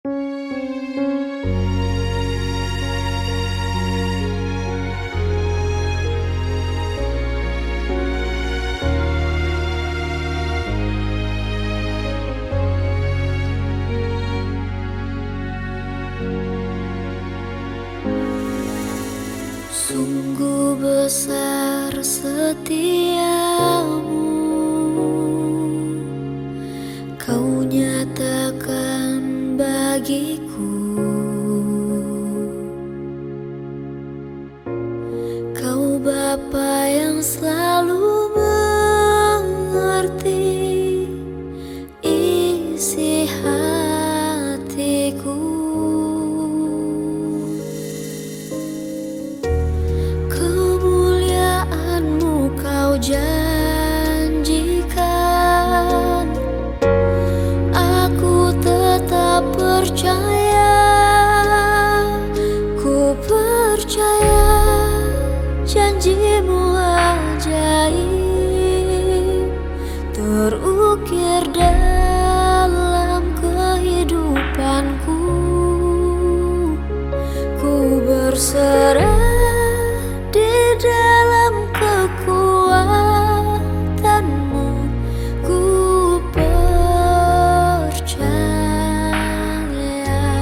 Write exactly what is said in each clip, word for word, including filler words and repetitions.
Sungguh besar setiamu, kau nyatakan bagiku. Kau Bapa yang selalu mengerti isi hatiku. Janjikan, aku tetap percaya, ku percaya janjimu ajaib terukir dalam kehidupanku. Ku berserah di dalam kekuatanmu, ku percaya.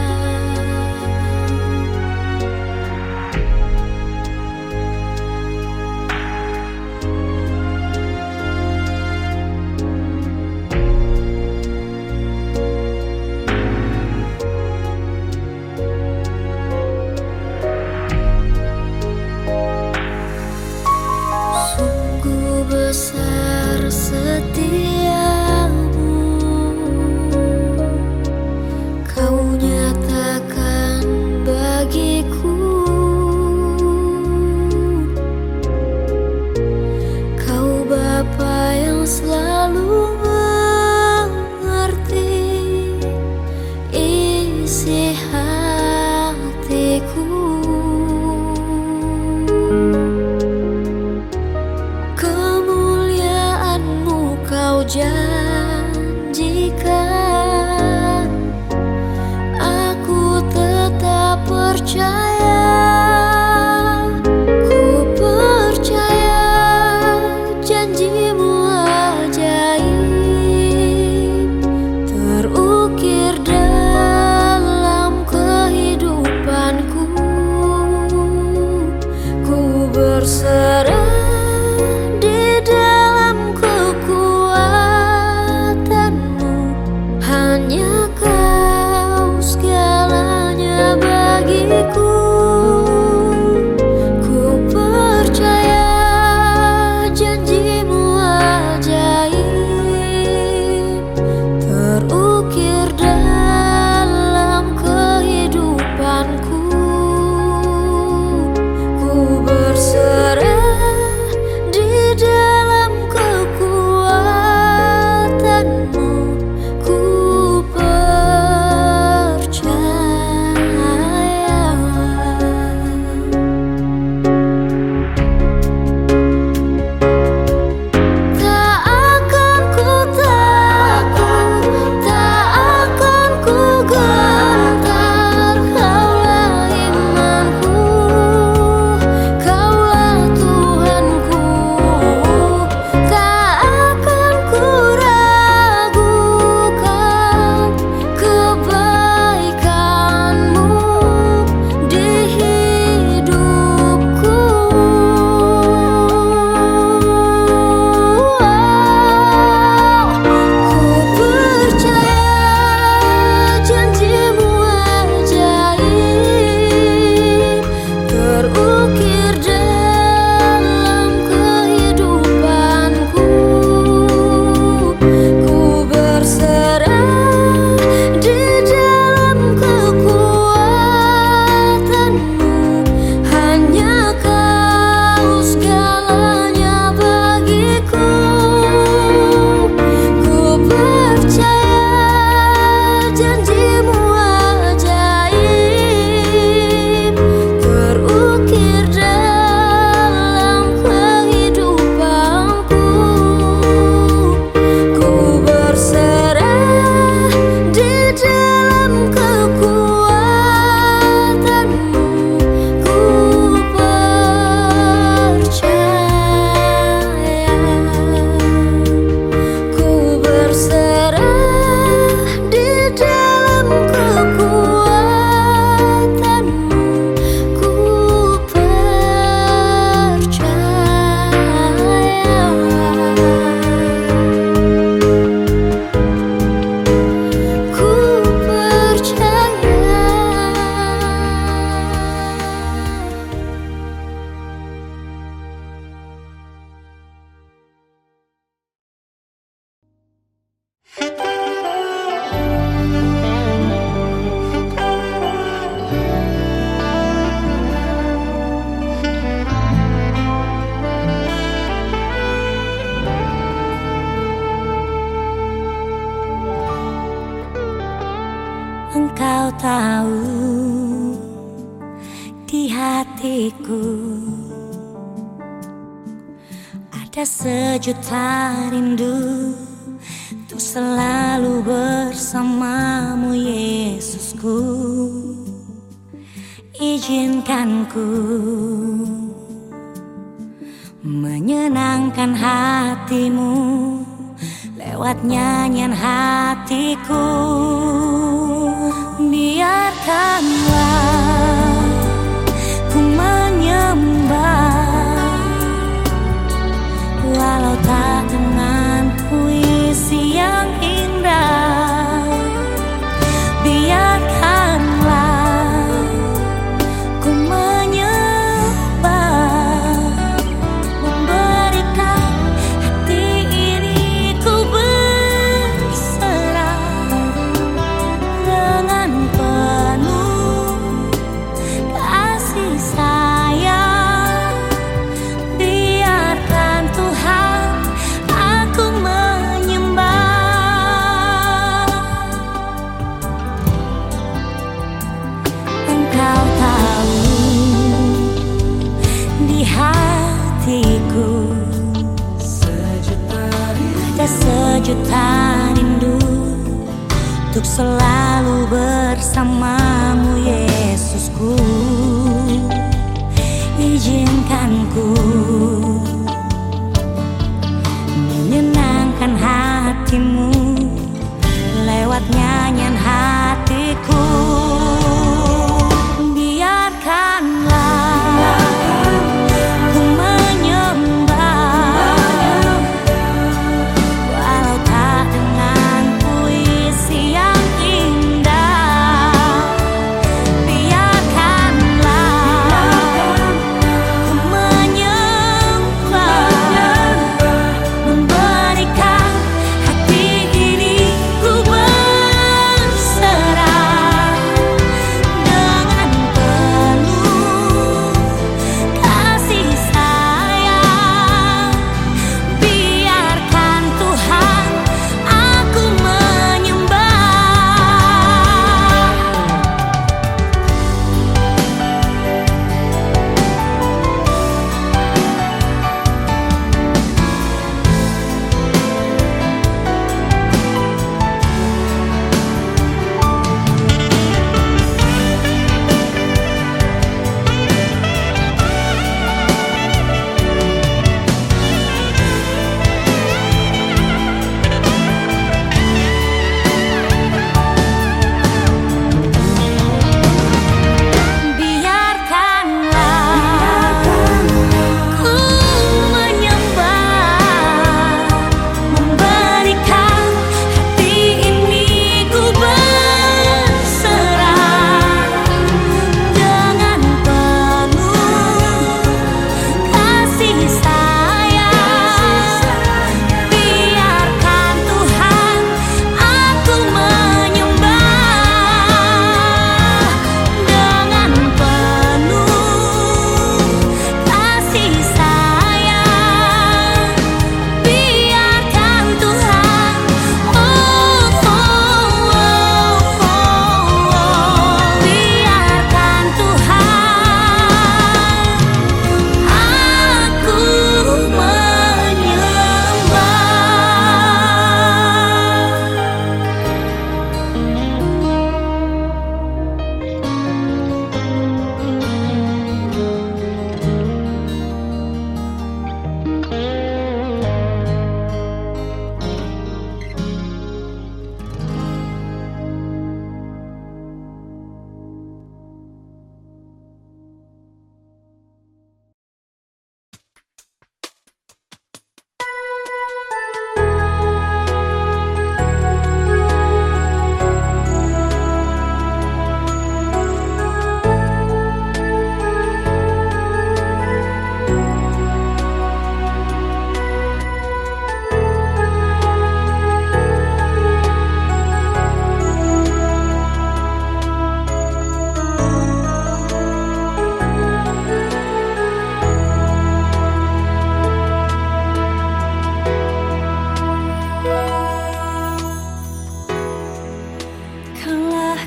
Engkau tahu di hatiku ada sejuta rindu untuk selalu bersamamu, Yesusku. Izinkan ku menyenangkan hatimu lewat nyanyian hatiku. Biarkanlah ku menyembah walau tak dengan puisi yang indah. Biarkanlah ku menyembah, memberikan hati ini ku berserah dengan penuh kasih sayang. Biarkan Tuhan aku menyembah. Engkau tahu di hatiku ada sejuta rindu untuk selalu bersamamu, Yesusku. Izinkan ku menyenangkan hatimu lewat nyanyian hatiku. Biarkanlah ku menyembah walau tak dengan puisi yang indah. Biarkanlah ku menyembah, memberikan hati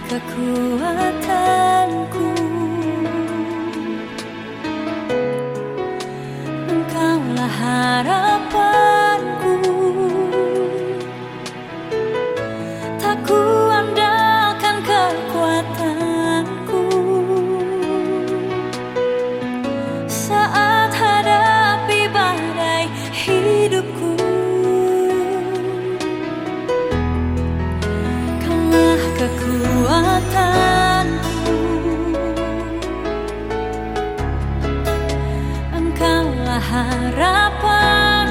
kekuatanku, Engkaulah harapanku. Tak kuandalkan kekuatanku saat hadapi badai hidupku. Kaulah kekuatanku, Engkaulah harapan.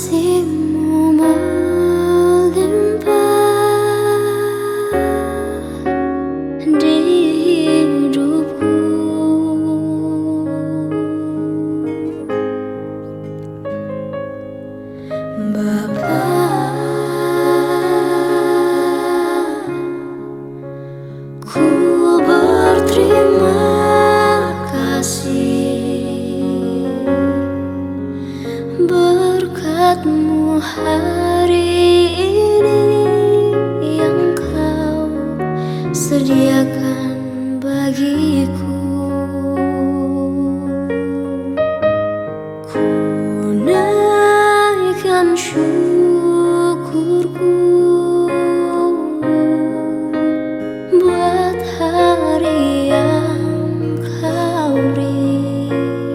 kasihmu melimpah di hidupku. Bapa, ku berterima kasih berkat-Mu hari ini yang Kau sediakan bagiku. Ku naikkan syukurku buat hari yang Kau beri.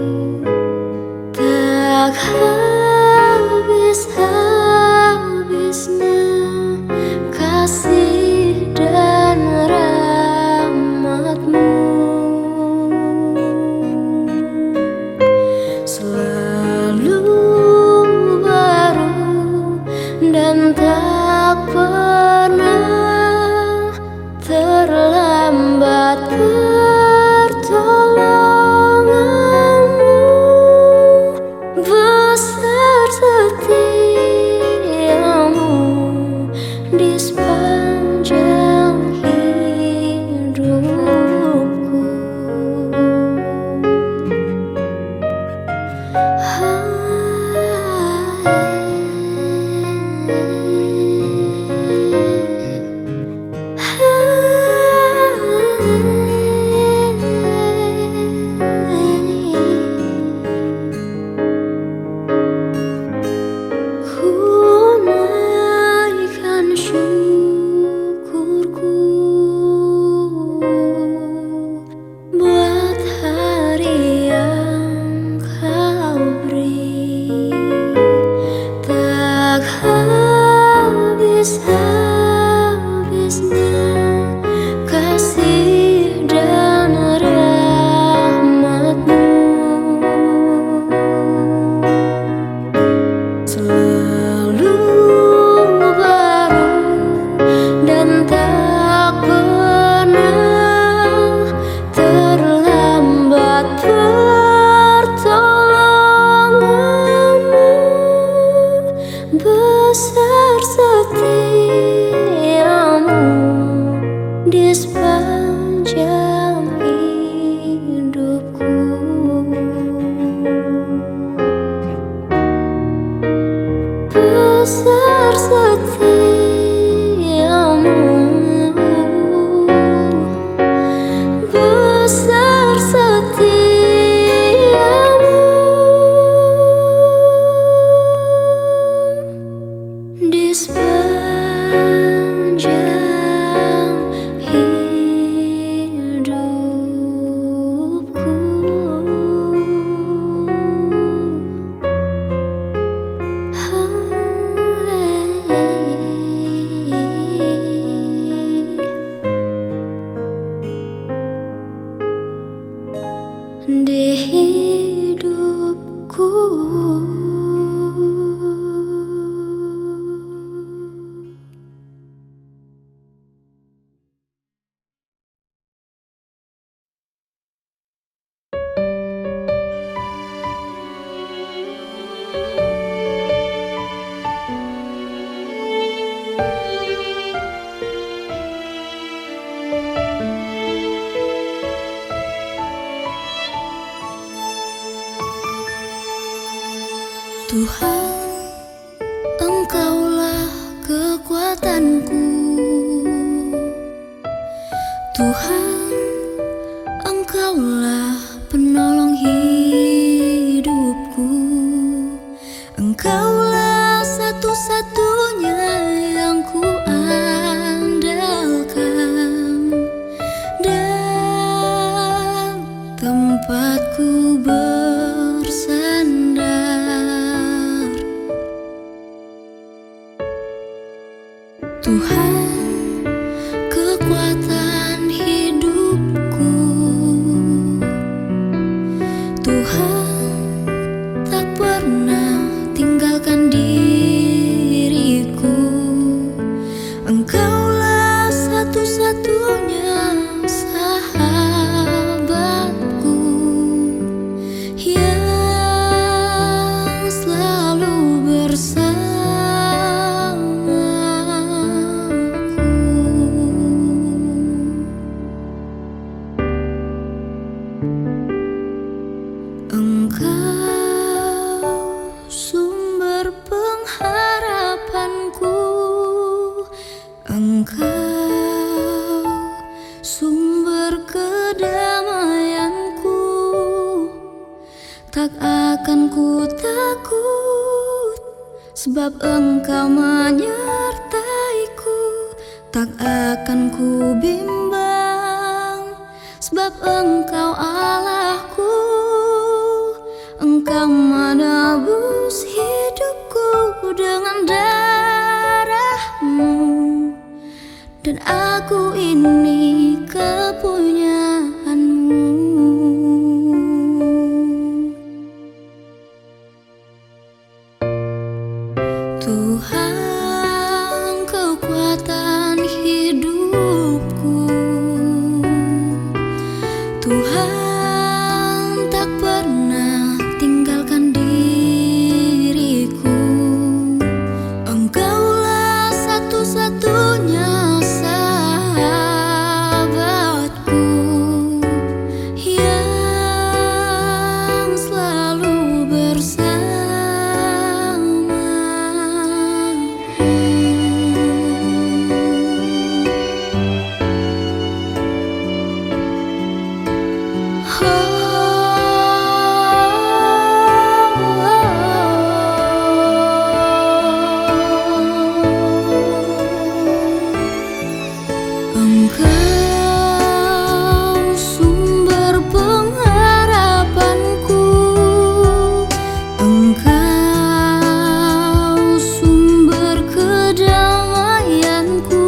Tak habis-habisnya kasih dan rahmat-Mu, selalu baru dan tak pernah terlambat pertolongan-Mu. Besar setiamu di sepanjang hidupku. Besar setiamu di sepanjang hidupku. Besar setiamu, besar setiamu di sepanjang hidupku. Di hidupku. Tuhan, Engkaulah kekuatanku. Tuhan, Engkaulah penolong hidupku. Engkaulah satu-satunya yang ku andalkan dan tempatku bersandar. Engkau sumber pengharapanku, Engkau sumber kedamaianku. Tak akan ku takut, sebab Engkau menyertaiku. Tak akan ku bimbang, sebab Engkau Allahku. Engkau menebus hidupku dengan darah-Mu, dan aku ini kepunyaan-Mu. Tuhan, kekuatan hidupku, Tuhan tak pernah tinggalkan diriku. Engkaulah satu-satunya sahabatku yang selalu bersama. Engkau sumber pengharapanku, Engkau sumber kedamaianku.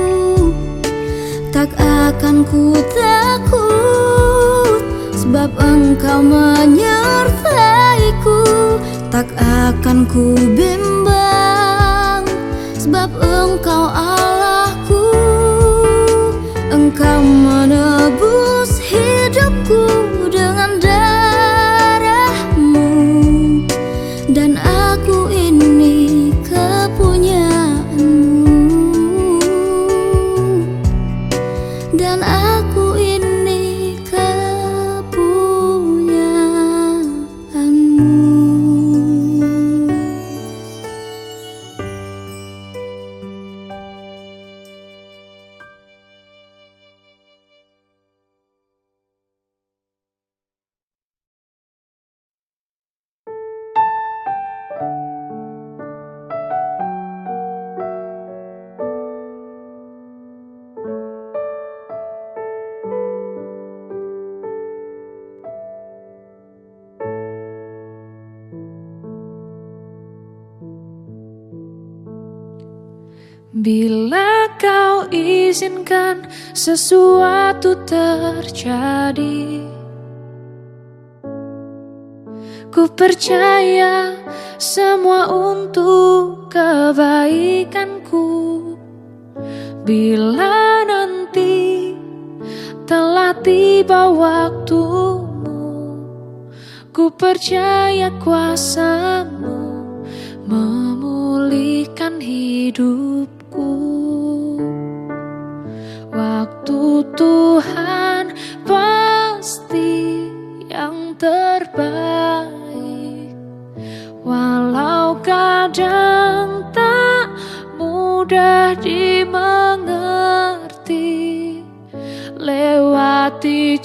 Tak akan ku takut, sebab Engkau menyertaiku. Tak akan ku bimbang, sebab Engkau Allahku. Engkau menebus hidupku dengan darah-Mu, dan aku ini kepunyaan-Mu, dan aku ini kepunyaan-Mu. Bila Kau izinkan sesuatu terjadi, ku percaya semua untuk kebaikanku. Bila nanti telah tiba waktumu, ku percaya kuasa-Mu memulihkan hidupku. Waktu Tuhan pasti yang terbaik, walau kadang tak mudah dimengerti. Lewati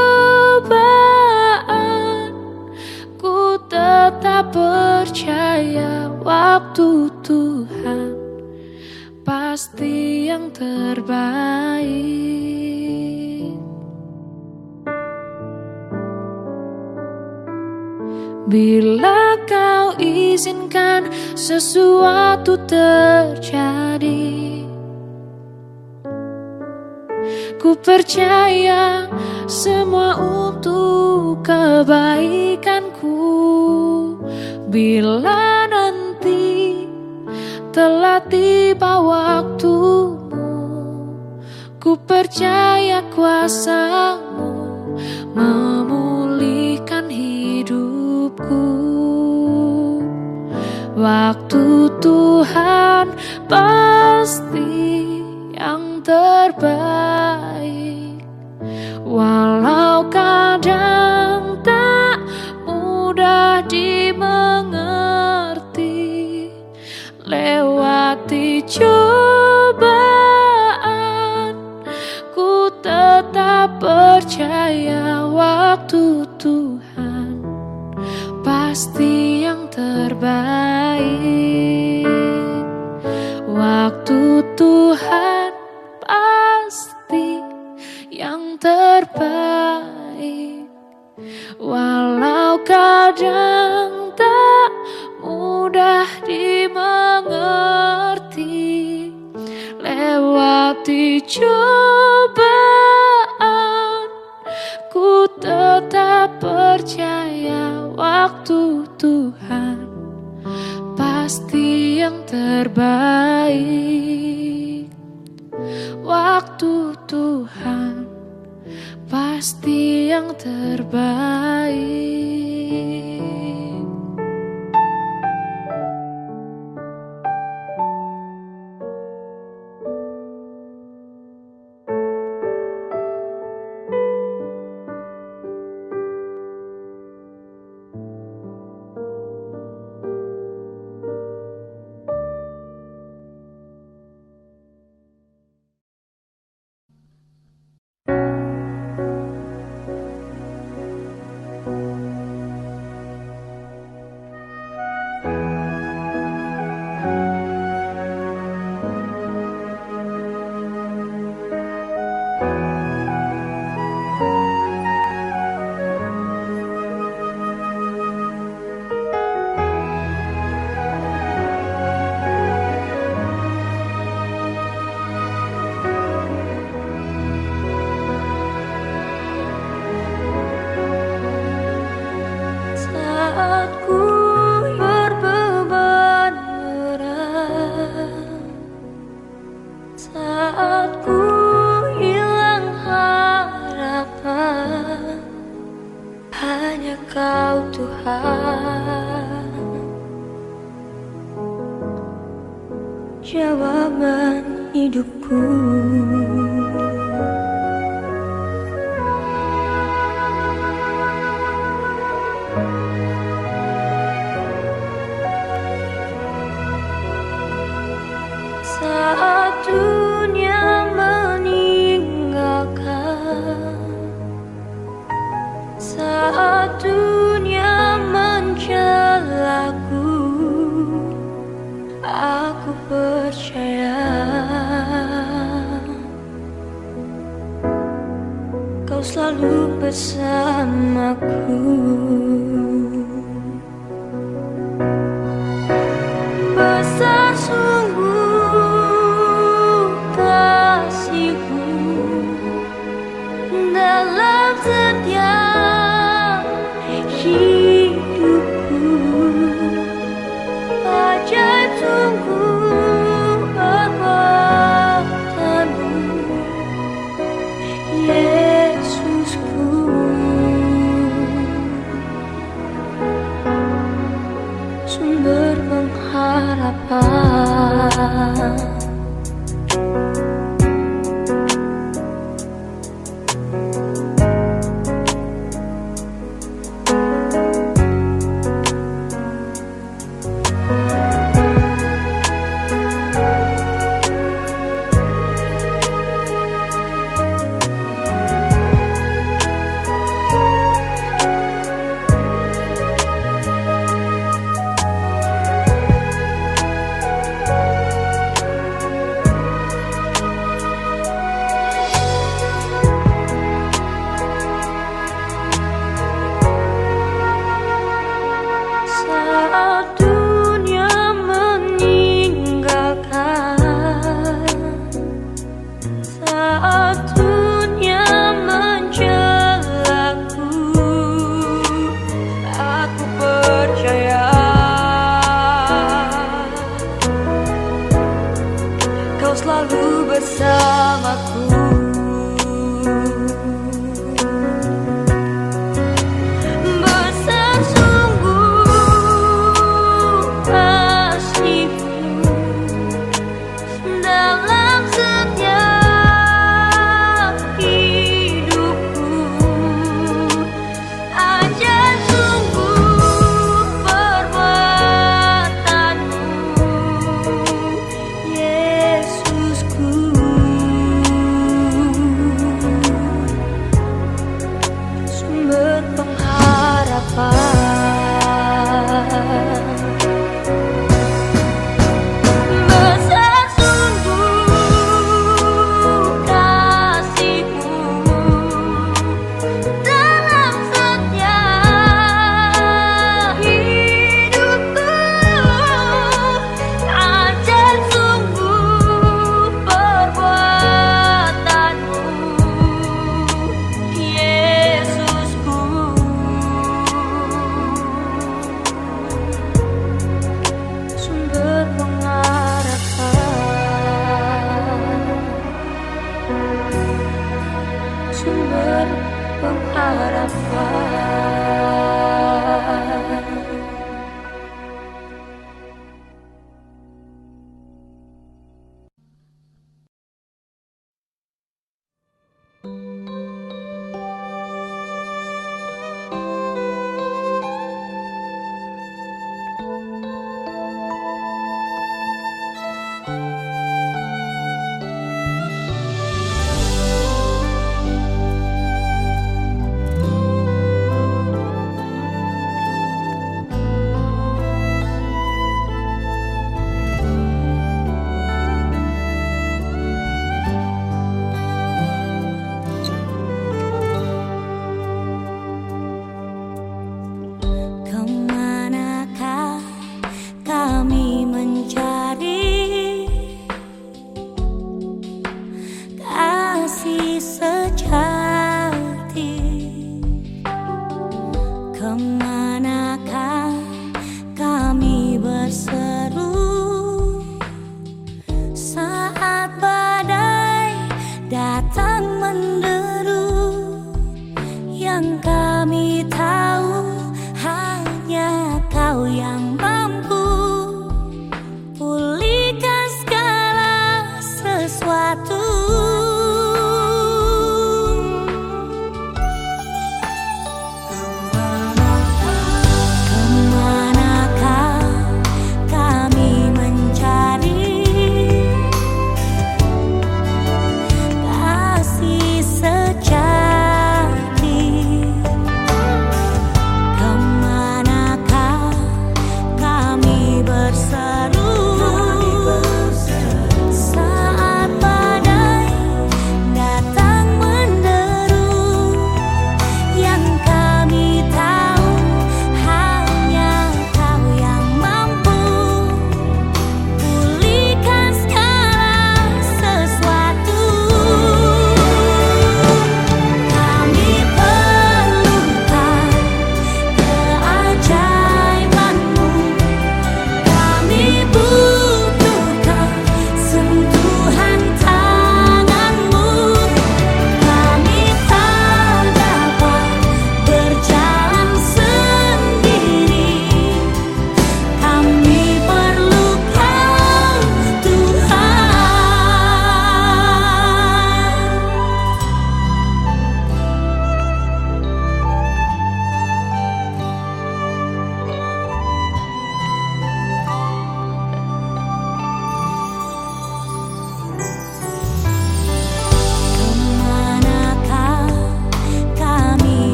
cobaan, ku tetap percaya waktu Tuhan pasti yang terbaik. Bila Kau izinkan sesuatu terjadi, ku percaya semua untuk kebaikanku. Bila nanti telah tiba waktumu, ku percaya kuasa-Mu memulihkan hidupku. Waktu Tuhan pasti yang terbaik, walau kadang tak mudah dimengerti. Lewati cobaan, ku tetap percaya waktu Tuhan pasti yang terbaik. Waktu Tuhan pasti yang terbaik. Walau kadang tak mudah dimengerti, lewati cobaan, ku tetap percaya waktu Tuhan pasti yang terbaik. Waktu Tuhan pasti yang terbaik. Jawaban hidupku. Saat dunia meninggalkan, saat dunia mencelaku, aku percaya Kau selalu bersamaku. Besar sungguh kasih-Mu dalam setiap hidupku. Ajaib sungguh kekuatan-Mu, Yesusku. Sumber pengharapan. Selalu bersamaku. Besar sungguh kasih-Mu dalam setiap hidupku. Ajaib sungguh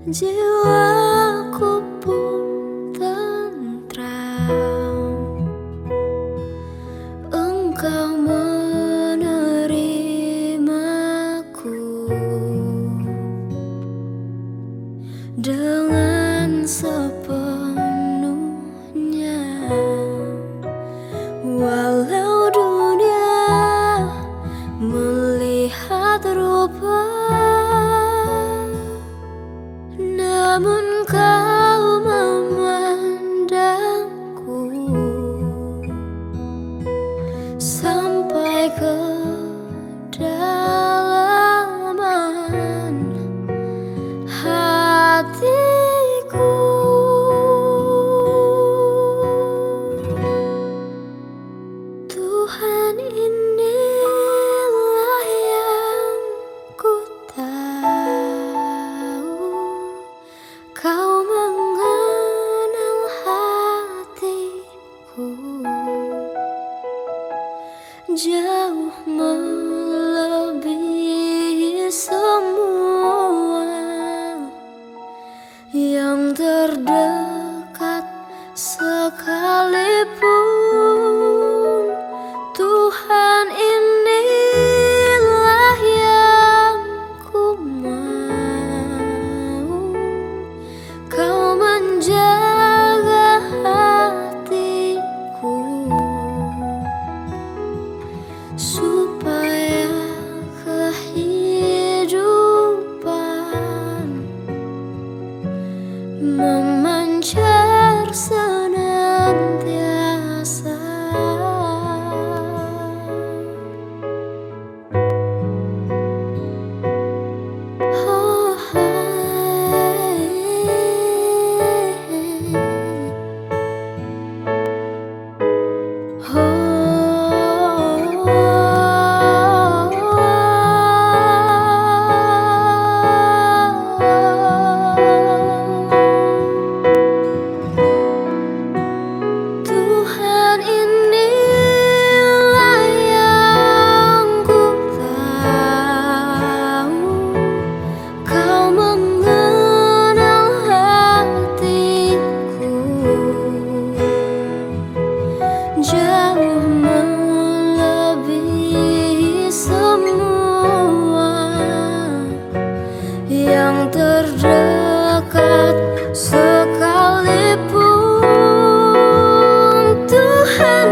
jiwaku pun tentram. Engkau menerimaku dengan sepenuhnya, walau dunia melihat rupa, namun kau memandangku sampai ke dalaman hatiku. Tuhan, inilah yang ku tahu, kau mengenal hatiku jauh melebihi semua yang terdekat sekalipun. Tuhan, inilah yang ku mau, kau menjaga hatiku supaya kehidupan memancar senantiasa. Oh, hai. Tuhan, inilah yang ku tahu, kau mengenal hatiku jauh melebihi semua yang terdekat sekalipun. Tuhan,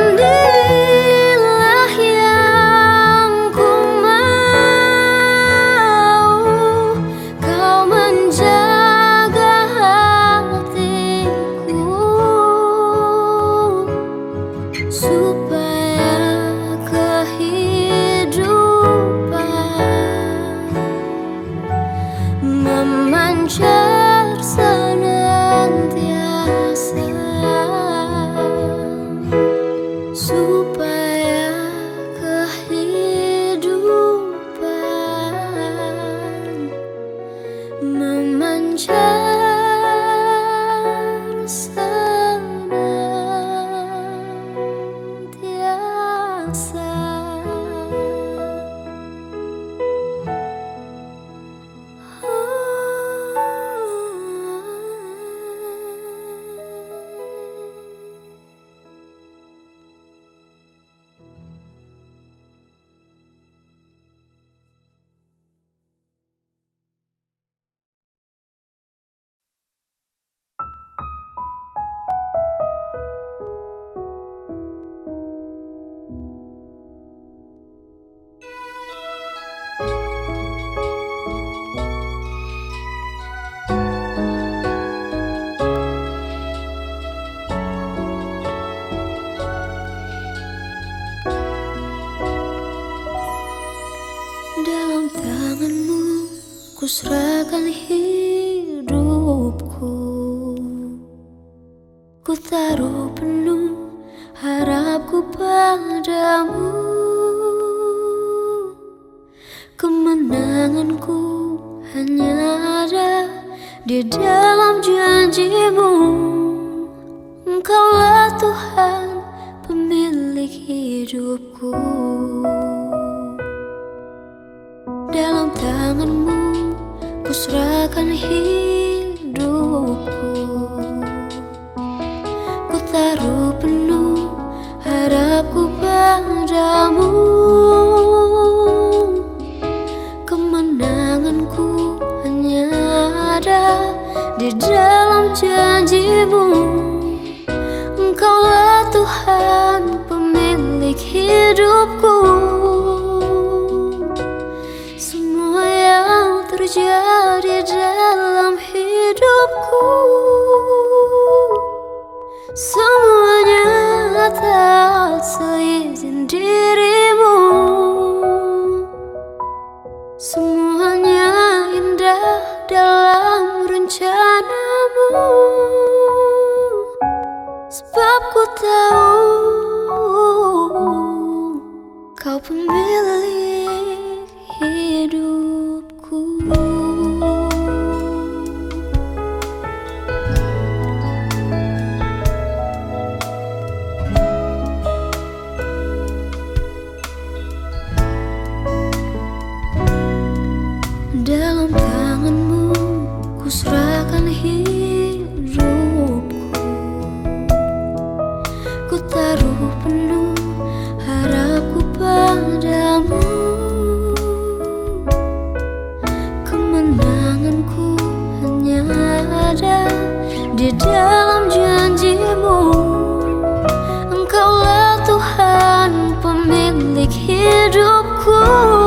inilah yang ku mau, kau menjaga hatiku supaya kehidupan memancar senantiasa, supaya kehidupan memancar senantiasa. Dalam tanganmu ku serahkan hidupku, ku taruh penuh harapku padamu. Kemenanganku hanya ada di dalam janjimu. Engkaulah Tuhan, pemilik hidupku. Dalam tanganmu ku serahkan hidup. di dalam janjimu. Engkaulah Tuhan pemilik hidupku.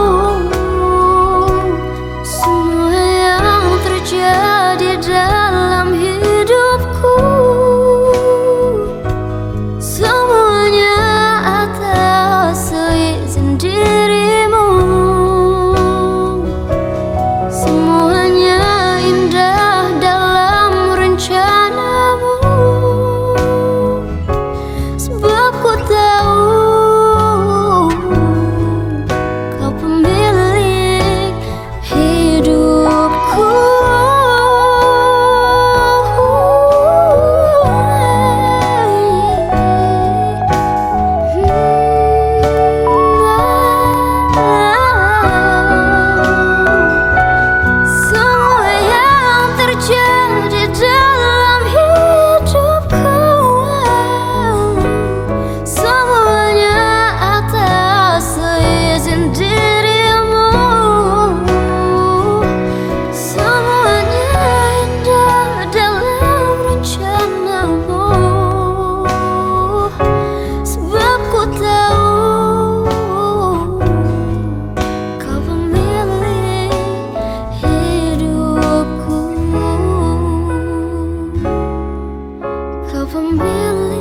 Semua yang terjadi dalam hidupku, semuanya atas seizin dirimu. Semuanya indah dalam rencanamu, sebab ku tahu kau pemilik hidupku. Semua yang terjadi dalam hidupku, semuanya atas seizin dirimu. Semuanya indah dalam rencanamu, sebab ku tahu kau pemilik hidupku. Kau pemilik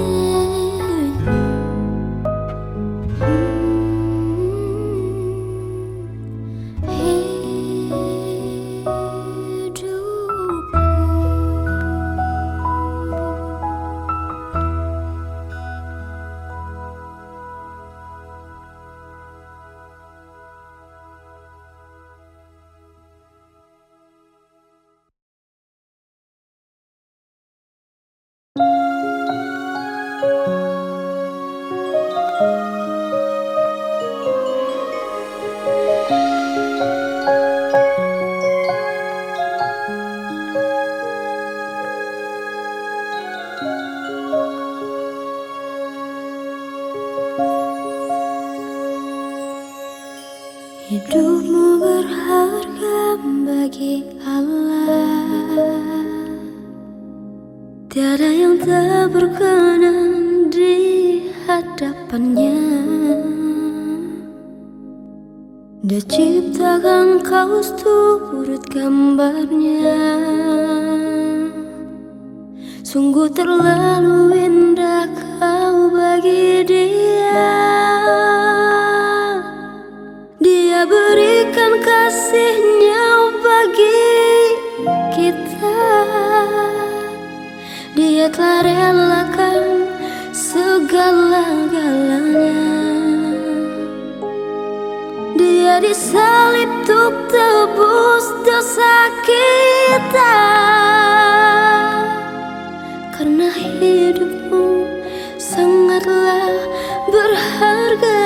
hidupmu berharga bagi Allah. Tiada yang tak berkenan di hadapannya. Dia ciptakan kau seturut gambarnya. Sungguh terlalu indah kau bagi dia. Dia berikan kasihnya bagi kita. Dia telah relakan segala-galanya. Dia disalib untuk tebus dosa kita. Karena hidupmu sangatlah berharga.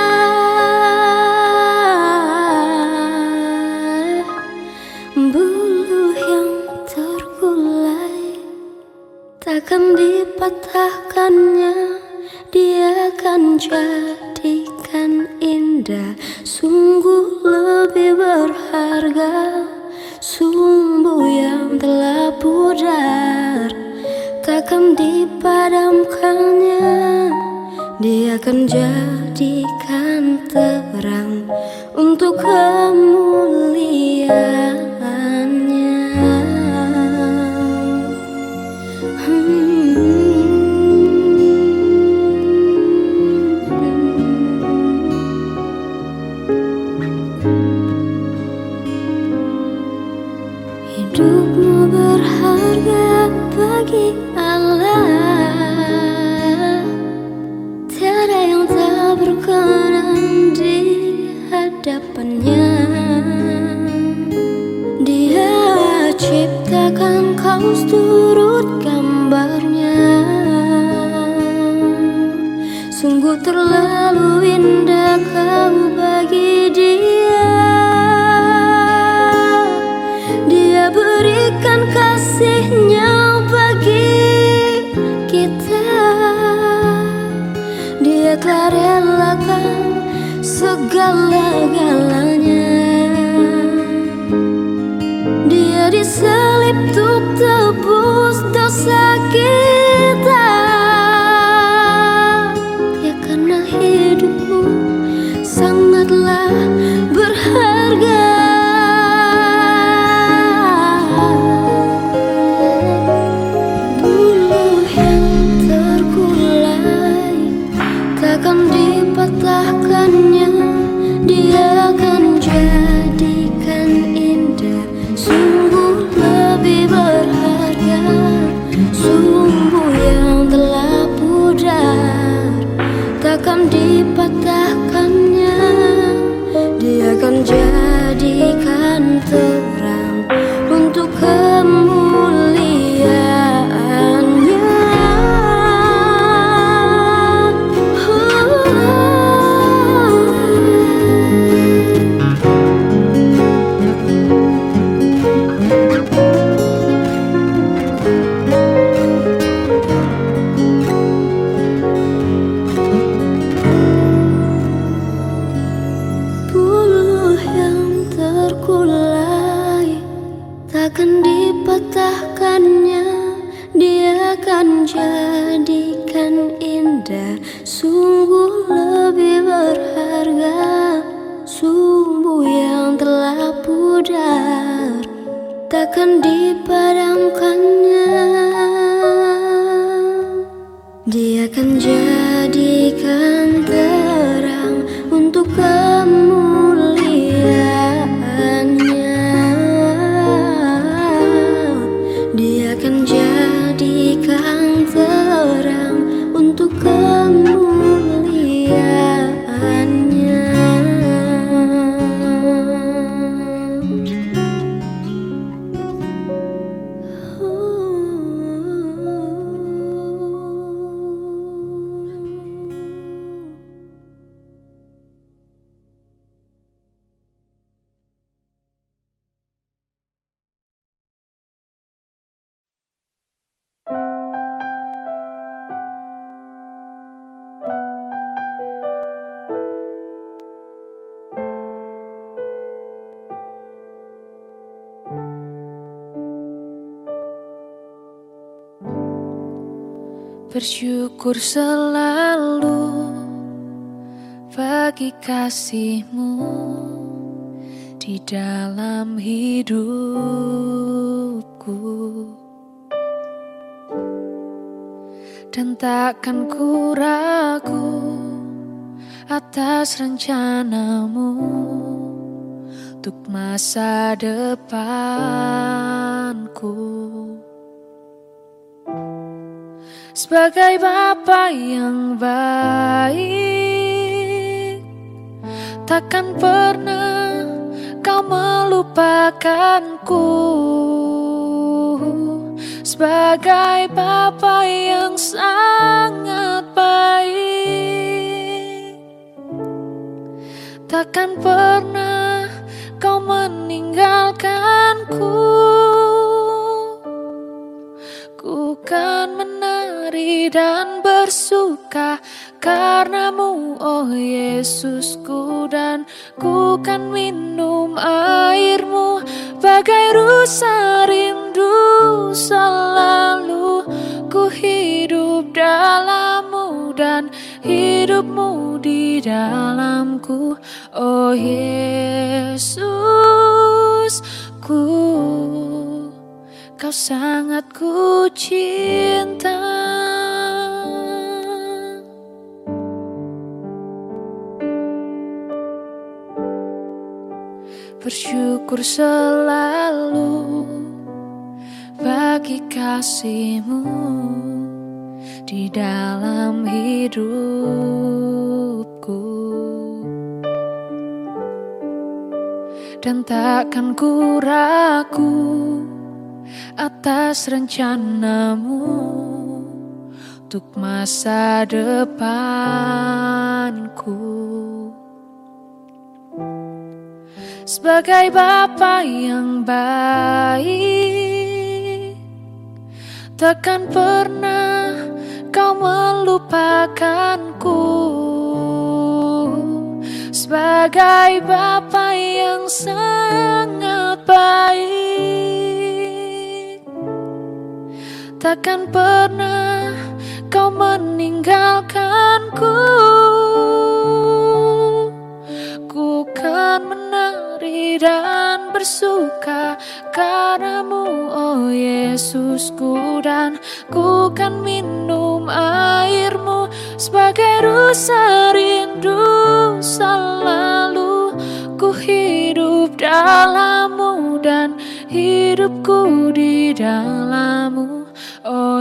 Bulu yang tergulai takkan dipatahkannya. Dia akan jadikan indah. Sungguh lebih berharga sumbu yang telah pudar. Takkan dipadamkannya. Dia akan jadikan terang untuk kemuliaannya. hmm. Hidupmu berharga bagi Allah. Tiada yang tak berkenan di hadapannya. Dia ciptakan kau seturut gambarnya. Sungguh terlalu indah kau bagi dia. Dia berikan kasihnya bagi kita. Dia telah relakan segala-galanya. Dia disalib untuk tebus dosa kita. Ya karena hidupmu sangatlah berharga. Bulu yang terkulai takkan dipatahkannya. Dia akan jadikan indah, sungguh lebih berharga. Sumbu yang telah pudar takkan dipatahkannya. Dia akan jadikan terang untuk kemuliaannya. Takkan dipatahkannya. Dia akan jadikan indah, sungguh lebih berharga. Sumbu yang telah pudar takkan dipadamkannya. Dia akan jadikan terang untuk kemuliaannya. Dia akan jadikan terang untuk kemuliaannya. Bersyukur selalu bagi kasih-Mu di dalam hidupku, dan takkan ku ragu atas rencana-Mu untuk masa depanku. Sebagai Bapa yang baik, takkan pernah Kau melupakanku. Sebagai Bapa yang sangat baik, takkan pernah Kau meninggalkanku. Ku kan menari dan bersuka karena-Mu, oh Yesusku, dan ku kan minum air-Mu bagai rusa rindu. Selalu ku hidup dalam-Mu dan hidup-Mu di dalamku, oh Yesusku. Kau sangat ku cinta. Bersyukur selalu bagi kasih-Mu di dalam hidupku, dan takkan ku ragu atas rencana-Mu untuk masa depanku. Sebagai Bapa yang baik, takkan pernah Kau melupakanku. Sebagai Bapa yang sangat baik, takkan pernah kau meninggalkanku. Ku kan menari dan bersuka karenamu, oh Yesusku, dan ku kan minum airmu sebagai rasa rindu selalu. Ku hidup dalammu dan hidupku di dalammu, oh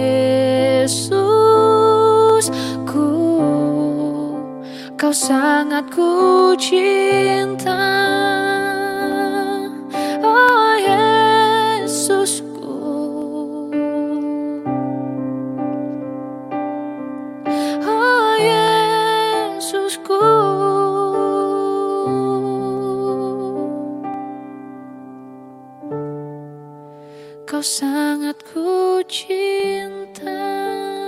Yesusku. Kau sangat ku cinta, oh Yesusku. Oh Yesusku. Kau sangat ku cinta.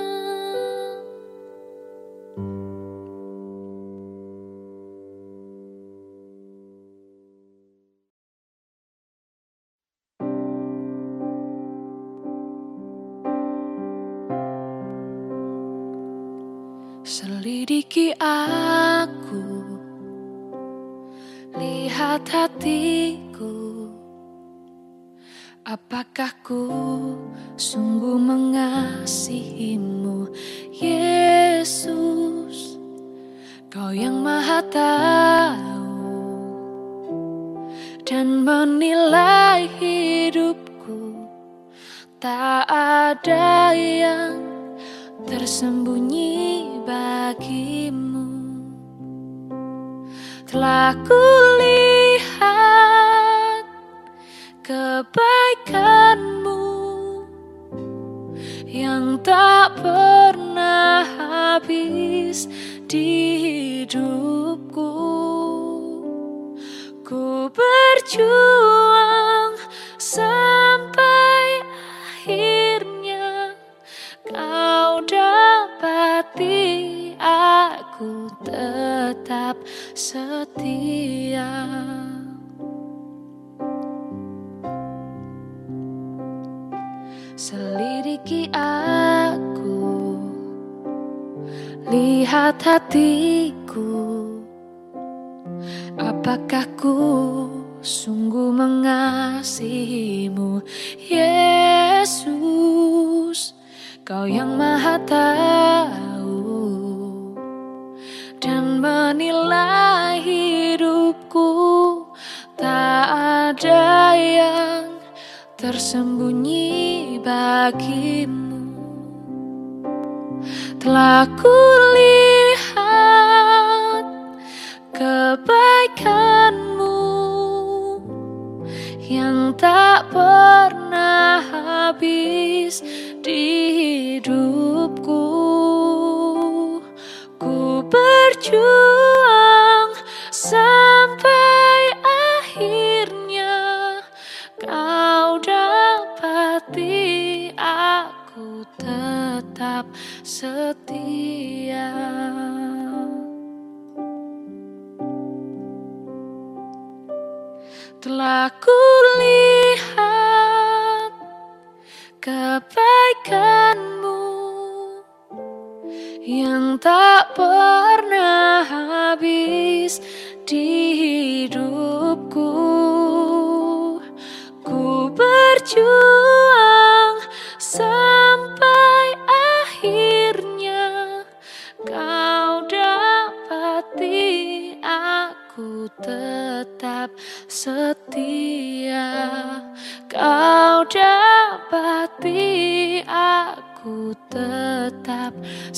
Selidiki aku, lihat hatiku, apakah ku sungguh mengasihimu, Yesus? Kau yang Maha tahu dan menilai hidupku, tak ada yang tersembunyi bagimu. Telah kulihat kebaikanmu yang tak pernah habis di hidupku. Ku berjuang sampai akhirnya kau dapati aku tetap setia. Selidiki aku, lihat hatiku, apakah ku sungguh mengasihimu, Yesus? Kau yang Maha tahu dan menilai hidupku, tak ada yang tersembunyi bagimu. Telah kulihat kebaikanmu yang tak pernah habis di hidupku. Ku berjuang sampai akhirnya kau dapati aku tetap setia. Telah kulihat kebaikanmu yang tak pernah habis di hidupku. Ku berjuang sampai akhirnya kau dapati aku tetap setia. Kau dapati aku tetap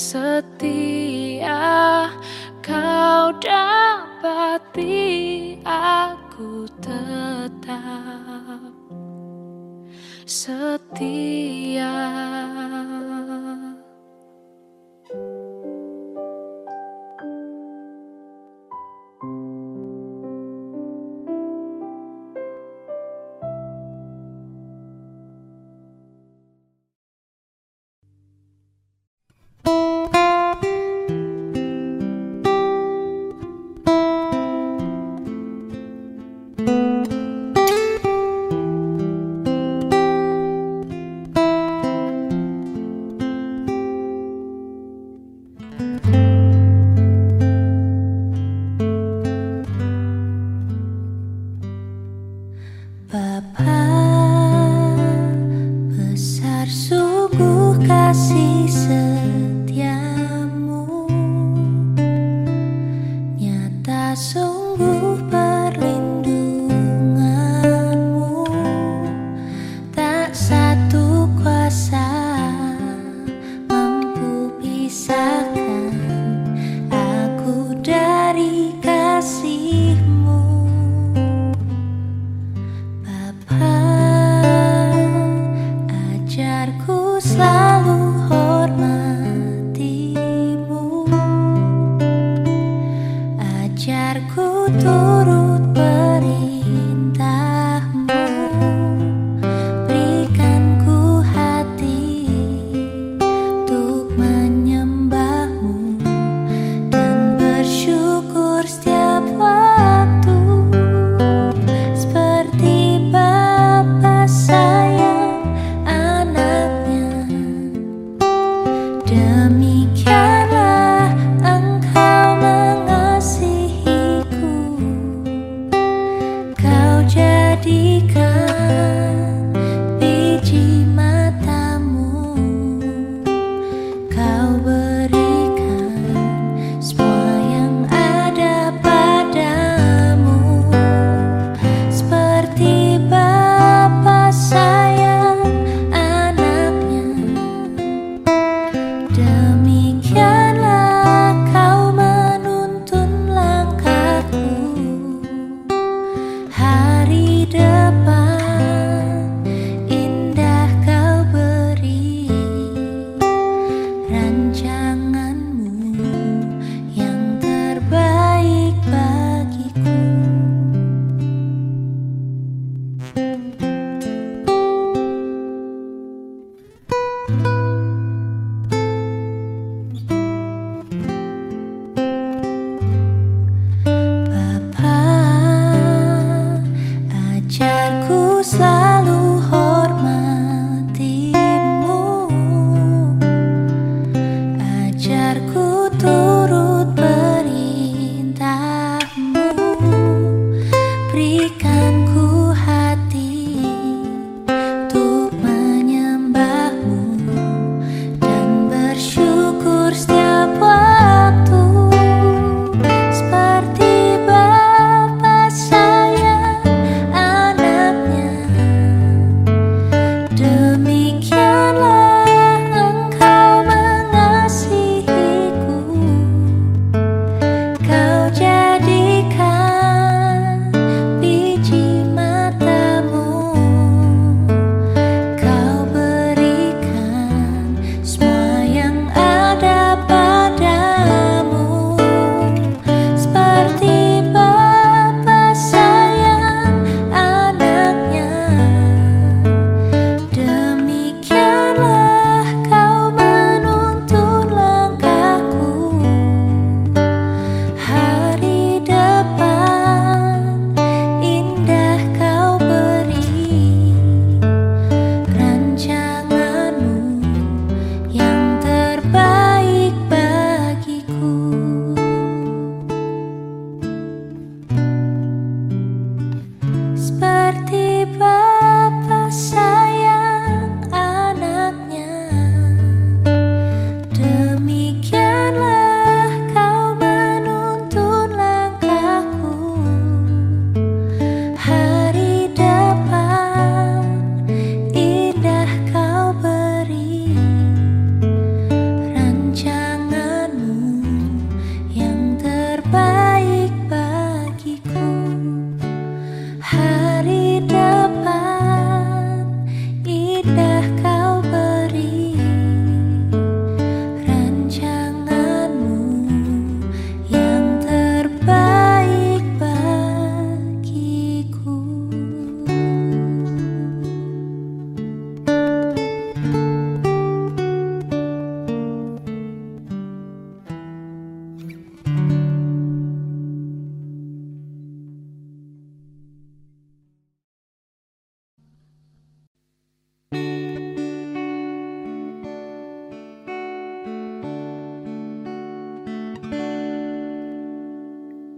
setia. Kau dapati aku tetap setia.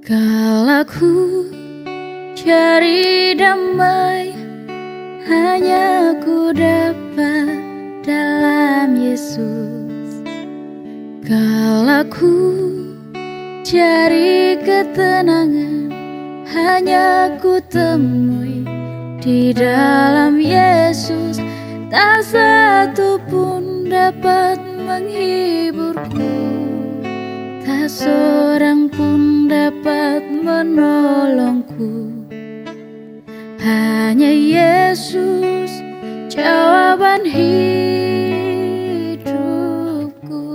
Kala ku cari damai, hanya ku dapat dalam Yesus. Kala ku cari ketenangan, hanya ku temui di dalam Yesus. Tak satu pun dapat menghiburku, tak seorang pun dapat menolongku. Hanya Yesus jawaban hidupku.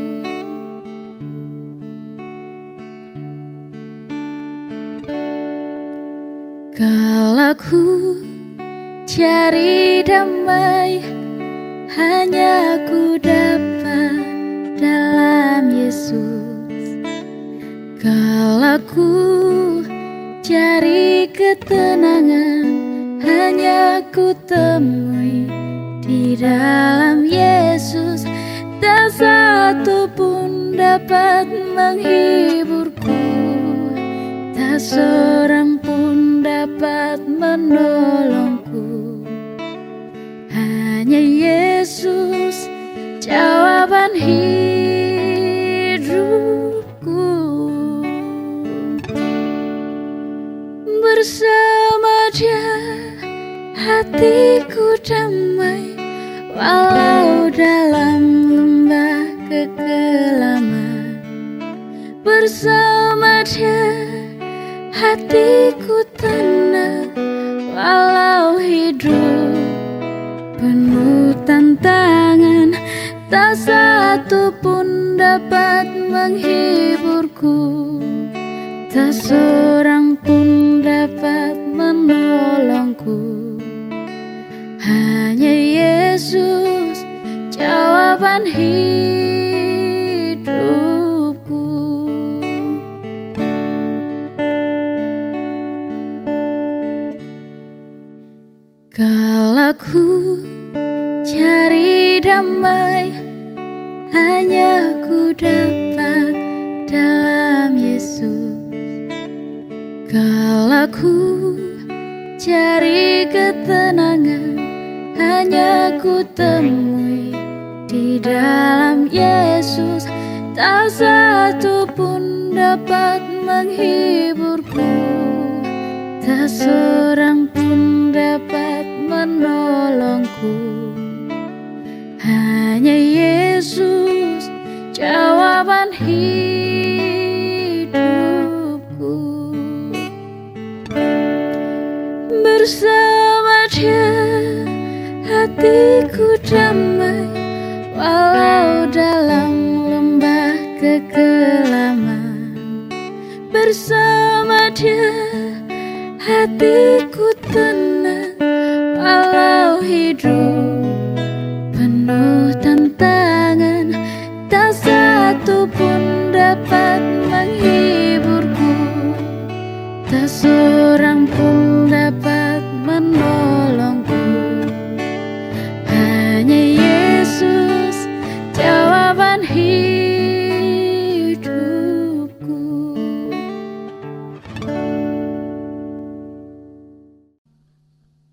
Kala ku cari damai, hanya ku dapat dalam Yesus. Kala ku cari ketenangan, hanya ku temui di dalam Yesus. Tak satu pun dapat menghiburku, tak seorang pun dapat menolongku. Hanya Yesus jawaban hidupku. Bersama Dia hatiku damai, walau dalam lembah kekelaman. Bersama Dia hatiku tenang, walau hidup penuh tantangan. Tak satu pun dapat menghiburku, tak seorang pun dapat menolongku. Hanya Yesus jawaban hidupku. Kala ku cari damai, hanya ku dapat dalam Yesus. Kala ku cari ketenangan, hanya ku temui di dalam Yesus. Tak satu pun dapat menghiburku, tak seorang pun dapat menolongku. Hanya Yesus jawaban hidupku. Bersama Dia hatiku damai, walau dalam lembah kekelaman. Bersama Dia hatiku tenang, walau hidup penuh tantangan. Tak satu pun dapat menghiburku, tak seorang